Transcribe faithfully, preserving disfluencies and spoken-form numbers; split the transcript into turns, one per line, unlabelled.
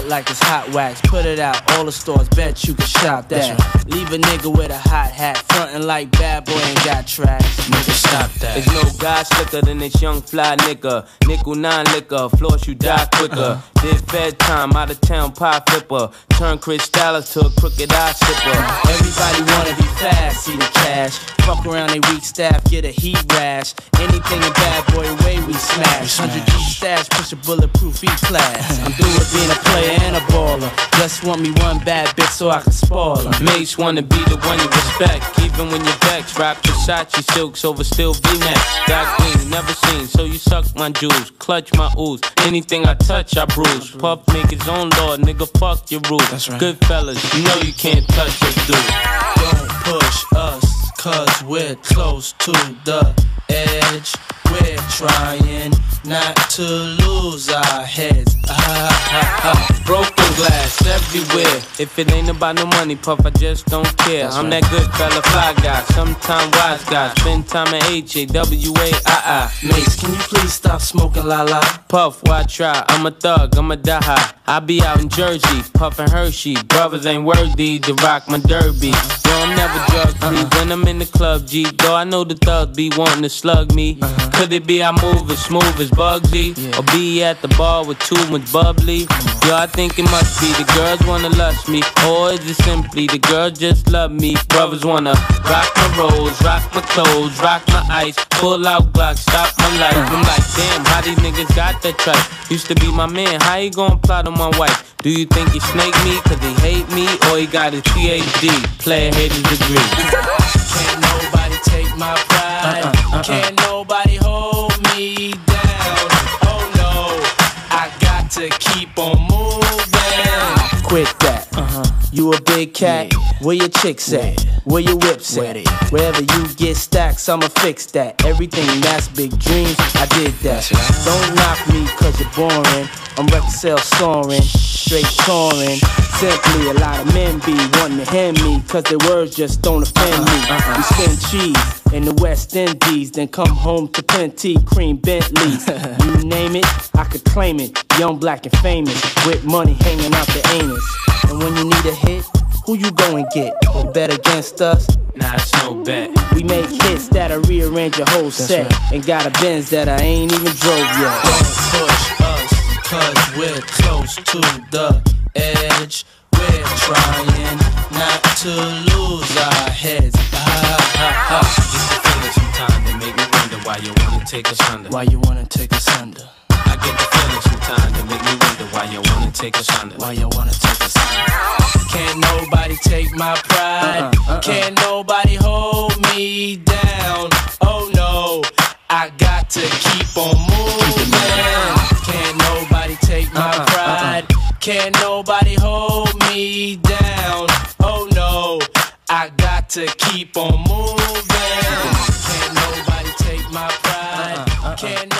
like it's hot wax. Put it out, all the stores, bet you can shop that. Right. Leave a nigga with a hot hat, frontin' like bad boy ain't got tracks. Nigga, stop that.
There's no guy slicker than this young fly nigga. Nickel nine liquor, floss you die quicker. Uh-huh. Did fed time, out of town pie flipper. Turn Chris Dallas to a crooked eye sipper.
Everybody wanna be fast, see the cash. Fuck around they weak staff, get a heat rash. Anything a bad boy way we smash. Hundred G stash, push a bulletproof E-class. I'm through with being a player and a baller. Just want me one bad bitch so I can spoil her.
Mates wanna be the one you respect, even when you're vexed. Rock Versace silks over still V-necks. Dark green, never seen, so you suck my jewels. Clutch my ooze, anything I touch I bruise. Puff make his own law, nigga fuck your rules.
That's right.
Good fellas, you know you can't touch us, dude.
Don't push us, cause we're close to the edge. We're trying not to lose our heads. Ah, ah, ah.
Broken glass everywhere. If it ain't about no money, Puff, I just don't care.
That's
I'm
right.
that good fella, fly guy, sometime wise guy. Spend time at H A W A I I.
Mates, can you please stop smoking la la?
Puff, why try? I'm a thug, I'm a die high. I be out in Jersey, puffin' Hershey. Brothers ain't worthy to rock my derby. Yo, I'm never drug free when I'm in the club, G. Though I know the thugs be wanting to slug me.
Uh-huh.
Could it be I move as smooth as Bugsy?
Yeah.
Or be at the bar with too much bubbly? Yo, I think it must be the girls wanna lust me. Or is it simply the girls just love me? Brothers wanna rock my rolls, rock my clothes, rock my ice. Pull out Glock, stop my life. I'm like, damn, how these niggas got that tripe? Used to be my man, how he gon' plot on my wife? Do you think he snake me cause he hate me? Or he got his P H D, player haters degree?
Can't nobody take my pride. Uh-uh, uh-uh. Can't nobody hold me down. Oh no, I got to keep on moving. Quit that. Uh-huh. You a big cat? Yeah. Where your chicks at? Yeah. Where your whips at? Wherever you get stacks, I'ma fix that. Everything that's big dreams, I did that. Right. Don't knock me cause you're boring. I'm record sales soaring, straight touring. Simply a lot of men be wanting to hand me cause their words just don't offend me. Uh-uh. We spend cheese in the West Indies, then come home to plenty cream Bentleys. You name it, I could claim it. Young, black, and famous, with money hanging out the anus. And when you need a hit, who you go and get? Or bet against us?
Nah, it's no bet.
We make hits that'll rearrange your whole set. Right. And got a Benz that I ain't even drove yet. Don't push us, cause we're close to the edge. We're trying not to lose our heads. Ah, ah, ah.
It's the feeling sometimes that make me wonder why you wanna take us under.
Why you wanna take us under?
I get the feeling sometimes that make me wonder why you wanna take us under.
Why you wanna take us under? Can't nobody take my pride. Uh-uh, uh-uh. Can't nobody hold me down. Oh no, I got to keep on moving. Can't nobody take my uh-uh, pride. Uh-uh. Can't nobody hold me down. Oh no, I got to keep on moving. Can't nobody take my pride. Uh-uh, uh-uh. Can't